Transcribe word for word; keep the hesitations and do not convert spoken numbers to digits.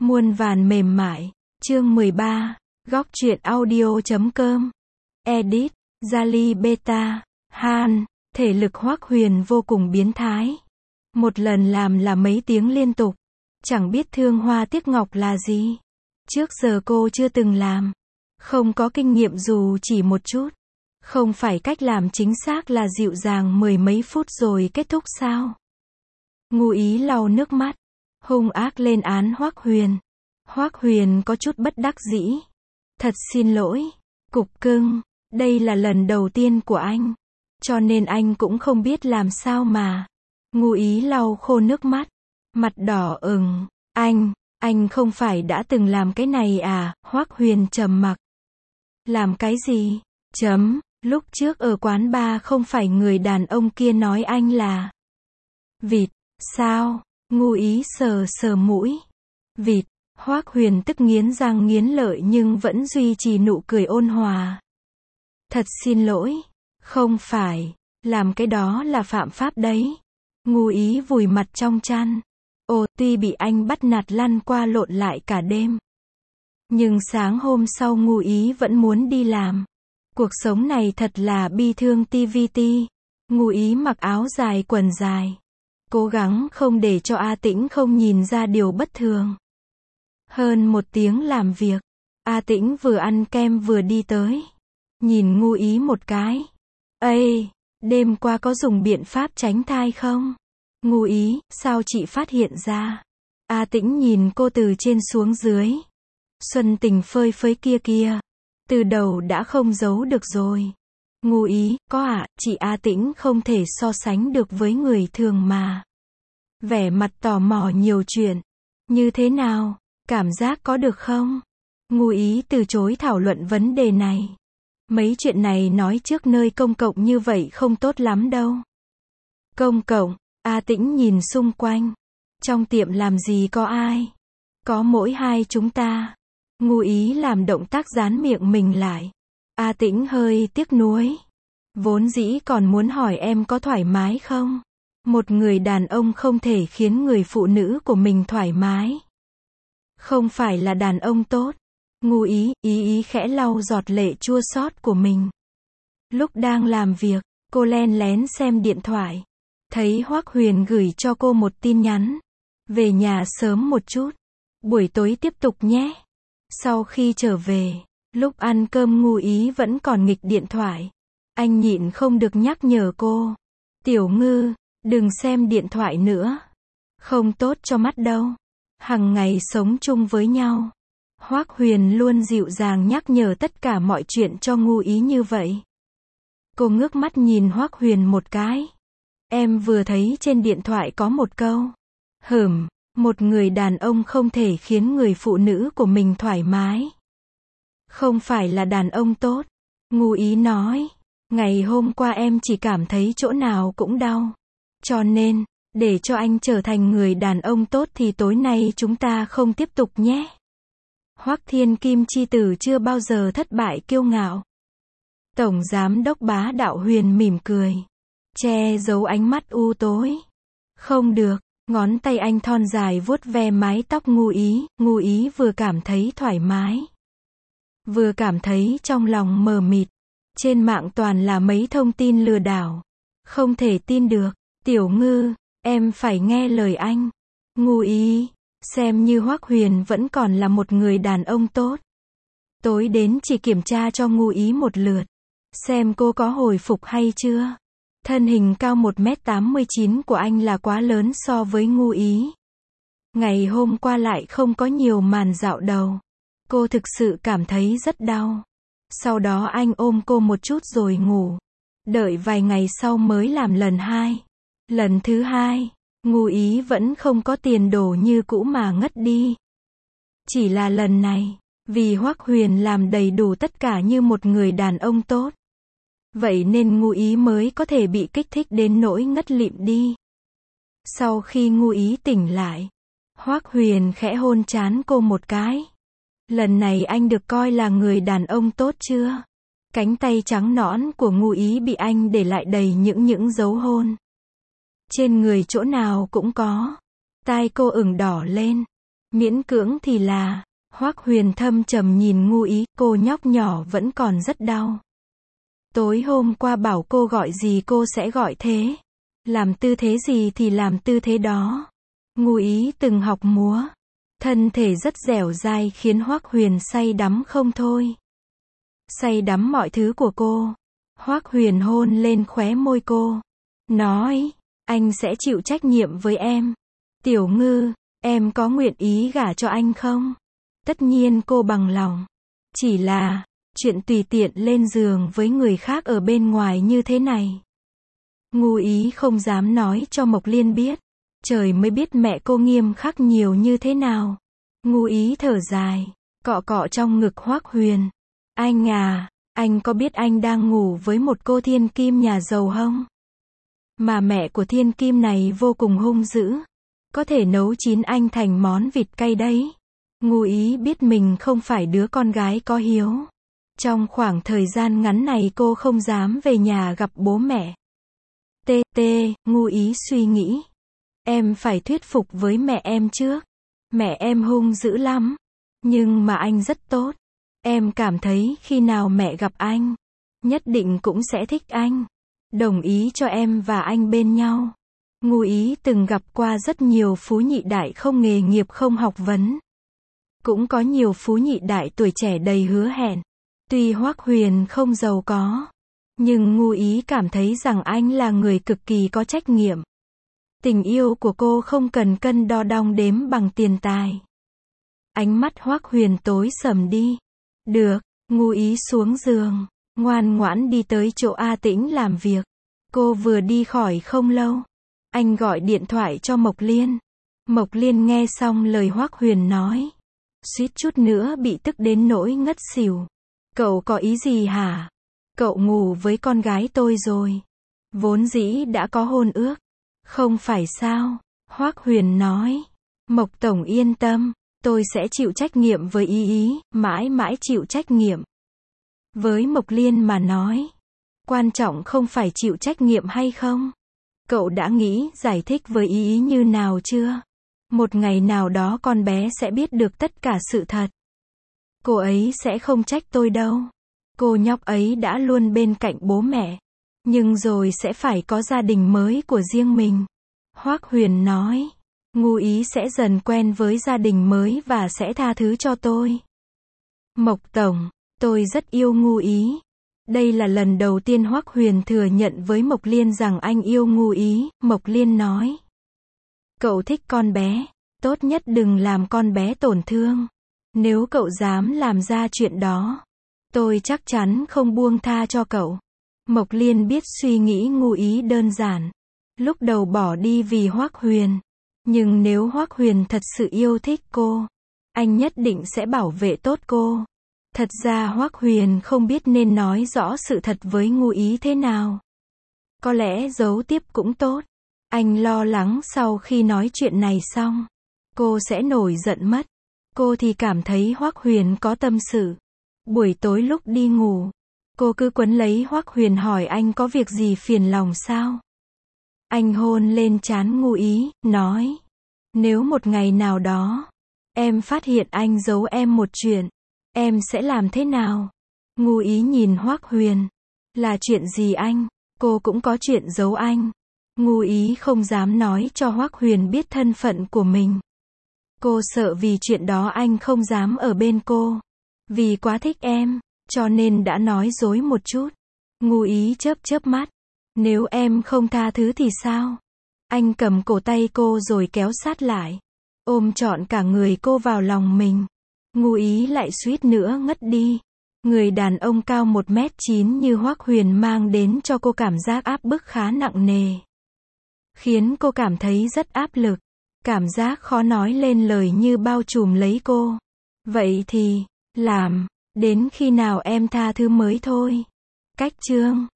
Muôn vàn mềm mại. Chương mười ba. Góc truyện audio chấm com. Edit. Jali Beta. Han. Thể lực Hoắc Huyền vô cùng biến thái. Một lần làm là mấy tiếng liên tục. Chẳng biết thương hoa tiếc ngọc là gì. Trước giờ cô chưa từng làm. Không có kinh nghiệm dù chỉ một chút. Không phải cách làm chính xác là dịu dàng mười mấy phút rồi kết thúc sao? Ngụ Ý lau nước mắt, hung ác lên án Hoắc Huyền. Hoắc Huyền có chút bất đắc dĩ. Thật xin lỗi, cục cưng, đây là lần đầu tiên của anh. Cho nên anh cũng không biết làm sao mà. Ngụ Ý lau khô nước mắt, mặt đỏ ửng. Anh, anh không phải đã từng làm cái này à? Hoắc Huyền trầm mặc. Làm cái gì? Chấm, lúc trước ở quán bar không phải người đàn ông kia nói anh là vịt, sao? Ngụ Ý sờ sờ mũi. Vịt. Hoắc Huyền tức nghiến răng nghiến lợi nhưng vẫn duy trì nụ cười ôn hòa. Thật xin lỗi, không phải, làm cái đó là phạm pháp đấy. Ngụ Ý vùi mặt trong chăn. Ồ, tuy bị anh bắt nạt lăn qua lộn lại cả đêm. Nhưng sáng hôm sau Ngụ Ý vẫn muốn đi làm. Cuộc sống này thật là bi thương ti vi ti. Ngụ Ý mặc áo dài quần dài. Cố gắng không để cho A Tĩnh không nhìn ra điều bất thường. Hơn một tiếng làm việc, A Tĩnh vừa ăn kem vừa đi tới. Nhìn Ngụ Ý một cái. Ây, đêm qua có dùng biện pháp tránh thai không? Ngụ Ý, sao chị phát hiện ra? A Tĩnh nhìn cô từ trên xuống dưới. Xuân tình phơi phới kia kia. Từ đầu đã không giấu được rồi. Ngụ Ý, có ạ, à, chị A Tĩnh không thể so sánh được với người thường mà. Vẻ mặt tò mò nhiều chuyện. Như thế nào? Cảm giác có được không? Ngụ Ý từ chối thảo luận vấn đề này. Mấy chuyện này nói trước nơi công cộng như vậy không tốt lắm đâu. Công cộng, A Tĩnh nhìn xung quanh. Trong tiệm làm gì có ai? Có mỗi hai chúng ta. Ngụ Ý làm động tác dán miệng mình lại. A Tĩnh hơi tiếc nuối. Vốn dĩ còn muốn hỏi em có thoải mái không? Một người đàn ông không thể khiến người phụ nữ của mình thoải mái. Không phải là đàn ông tốt. Ngụ Ý, ý ý khẽ lau giọt lệ chua xót của mình. Lúc đang làm việc, cô len lén xem điện thoại. Thấy Hoắc Huyền gửi cho cô một tin nhắn. Về nhà sớm một chút. Buổi tối tiếp tục nhé. Sau khi trở về, lúc ăn cơm Ngụ Ý vẫn còn nghịch điện thoại. Anh nhịn không được nhắc nhở cô. Tiểu Ngư, đừng xem điện thoại nữa. Không tốt cho mắt đâu. Hằng ngày sống chung với nhau. Hoắc Huyền luôn dịu dàng nhắc nhở tất cả mọi chuyện cho Ngụ Ý như vậy. Cô ngước mắt nhìn Hoắc Huyền một cái. Em vừa thấy trên điện thoại có một câu. Hửm, một người đàn ông không thể khiến người phụ nữ của mình thoải mái. Không phải là đàn ông tốt. Ngụ Ý nói. Ngày hôm qua em chỉ cảm thấy chỗ nào cũng đau. Cho nên, để cho anh trở thành người đàn ông tốt thì tối nay chúng ta không tiếp tục nhé. Hoắc Thiên Kim chi tử chưa bao giờ thất bại kiêu ngạo. Tổng giám đốc bá đạo Huyền mỉm cười. Che giấu ánh mắt u tối. Không được, ngón tay anh thon dài vuốt ve mái tóc Ngụ Ý. Ngụ Ý vừa cảm thấy thoải mái. Vừa cảm thấy trong lòng mờ mịt. Trên mạng toàn là mấy thông tin lừa đảo. Không thể tin được. Tiểu Ngư, em phải nghe lời anh. Ngụ Ý, xem như Hoắc Huyền vẫn còn là một người đàn ông tốt. Tối đến chỉ kiểm tra cho Ngụ Ý một lượt. Xem cô có hồi phục hay chưa. Thân hình cao một mét tám mươi chín của anh là quá lớn so với Ngụ Ý. Ngày hôm qua lại không có nhiều màn dạo đầu. Cô thực sự cảm thấy rất đau. Sau đó anh ôm cô một chút rồi ngủ. Đợi vài ngày sau mới làm lần hai. Lần thứ hai, Ngụ Ý vẫn không có tiền đồ như cũ mà ngất đi. Chỉ là lần này, vì Hoắc Huyền làm đầy đủ tất cả như một người đàn ông tốt. Vậy nên Ngụ Ý mới có thể bị kích thích đến nỗi ngất lịm đi. Sau khi Ngụ Ý tỉnh lại, Hoắc Huyền khẽ hôn trán cô một cái. Lần này anh được coi là người đàn ông tốt chưa? Cánh tay trắng nõn của Ngụ Ý bị anh để lại đầy những những dấu hôn. Trên người chỗ nào cũng có. Tai cô ửng đỏ lên. Miễn cưỡng thì là, Hoắc Huyền thâm trầm nhìn Ngu Ý, cô nhóc nhỏ vẫn còn rất đau. Tối hôm qua bảo cô gọi gì cô sẽ gọi thế. Làm tư thế gì thì làm tư thế đó. Ngu Ý từng học múa. Thân thể rất dẻo dai khiến Hoắc Huyền say đắm không thôi. Say đắm mọi thứ của cô. Hoắc Huyền hôn lên khóe môi cô. Nói, anh sẽ chịu trách nhiệm với em. Tiểu Ngư, em có nguyện ý gả cho anh không? Tất nhiên cô bằng lòng. Chỉ là, chuyện tùy tiện lên giường với người khác ở bên ngoài như thế này. Ngu Ý không dám nói cho Mộc Liên biết. Trời mới biết mẹ cô nghiêm khắc nhiều như thế nào. Ngu Ý thở dài, cọ cọ trong ngực Hoắc Huyền. Anh à, anh có biết anh đang ngủ với một cô thiên kim nhà giàu không? Mà mẹ của thiên kim này vô cùng hung dữ. Có thể nấu chín anh thành món vịt cay đấy. Ngu Ý biết mình không phải đứa con gái có hiếu. Trong khoảng thời gian ngắn này cô không dám về nhà gặp bố mẹ. Tê tê, Ngu Ý suy nghĩ. Em phải thuyết phục với mẹ em trước. Mẹ em hung dữ lắm. Nhưng mà anh rất tốt. Em cảm thấy khi nào mẹ gặp anh, nhất định cũng sẽ thích anh. Đồng ý cho em và anh bên nhau. Ngu Ý từng gặp qua rất nhiều phú nhị đại không nghề nghiệp không học vấn. Cũng có nhiều phú nhị đại tuổi trẻ đầy hứa hẹn. Tuy Hoắc Huyền không giàu có, nhưng Ngu Ý cảm thấy rằng anh là người cực kỳ có trách nhiệm. Tình yêu của cô không cần cân đo đong đếm bằng tiền tài. Ánh mắt Hoắc Huyền tối sầm đi. Được, Ngu Ý xuống giường, ngoan ngoãn đi tới chỗ A Tĩnh làm việc. Cô vừa đi khỏi không lâu, anh gọi điện thoại cho Mộc Liên. Mộc Liên nghe xong lời Hoắc Huyền nói, suýt chút nữa bị tức đến nỗi ngất xỉu. Cậu có ý gì hả? Cậu ngủ với con gái tôi rồi. Vốn dĩ đã có hôn ước. Không phải sao? Hoắc Huyền nói. Mộc Tổng yên tâm, tôi sẽ chịu trách nhiệm với Ý Ý, mãi mãi chịu trách nhiệm. Với Mộc Liên mà nói, quan trọng không phải chịu trách nhiệm hay không. Cậu đã nghĩ giải thích với Ý Ý như nào chưa? Một ngày nào đó con bé sẽ biết được tất cả sự thật. Cô ấy sẽ không trách tôi đâu. Cô nhóc ấy đã luôn bên cạnh bố mẹ. Nhưng rồi sẽ phải có gia đình mới của riêng mình. Hoắc Huyền nói. Ngu Ý sẽ dần quen với gia đình mới và sẽ tha thứ cho tôi. Mộc Tổng, tôi rất yêu Ngu Ý. Đây là lần đầu tiên Hoắc Huyền thừa nhận với Mộc Liên rằng anh yêu Ngu Ý. Mộc Liên nói. Cậu thích con bé. Tốt nhất đừng làm con bé tổn thương. Nếu cậu dám làm ra chuyện đó, tôi chắc chắn không buông tha cho cậu. Mộc Liên biết suy nghĩ Ngu Ý đơn giản. Lúc đầu bỏ đi vì Hoắc Huyền. Nhưng nếu Hoắc Huyền thật sự yêu thích cô, anh nhất định sẽ bảo vệ tốt cô. Thật ra Hoắc Huyền không biết nên nói rõ sự thật với Ngu Ý thế nào. Có lẽ giấu tiếp cũng tốt. Anh lo lắng sau khi nói chuyện này xong, cô sẽ nổi giận mất. Cô thì cảm thấy Hoắc Huyền có tâm sự. Buổi tối lúc đi ngủ, cô cứ quấn lấy Hoắc Huyền hỏi anh có việc gì phiền lòng sao? Anh hôn lên trán Ngu Ý, nói. Nếu một ngày nào đó, em phát hiện anh giấu em một chuyện, em sẽ làm thế nào? Ngu Ý nhìn Hoắc Huyền. Là chuyện gì anh? Cô cũng có chuyện giấu anh. Ngu Ý không dám nói cho Hoắc Huyền biết thân phận của mình. Cô sợ vì chuyện đó anh không dám ở bên cô. Vì quá thích em, cho nên đã nói dối một chút. Ngu Ý chớp chớp mắt. Nếu em không tha thứ thì sao? Anh cầm cổ tay cô rồi kéo sát lại. Ôm trọn cả người cô vào lòng mình. Ngu Ý lại suýt nữa ngất đi. Người đàn ông cao một mét chín như Hoắc Huyền mang đến cho cô cảm giác áp bức khá nặng nề. Khiến cô cảm thấy rất áp lực. Cảm giác khó nói lên lời như bao trùm lấy cô. Vậy thì, làm, đến khi nào em tha thứ mới thôi. Cách chương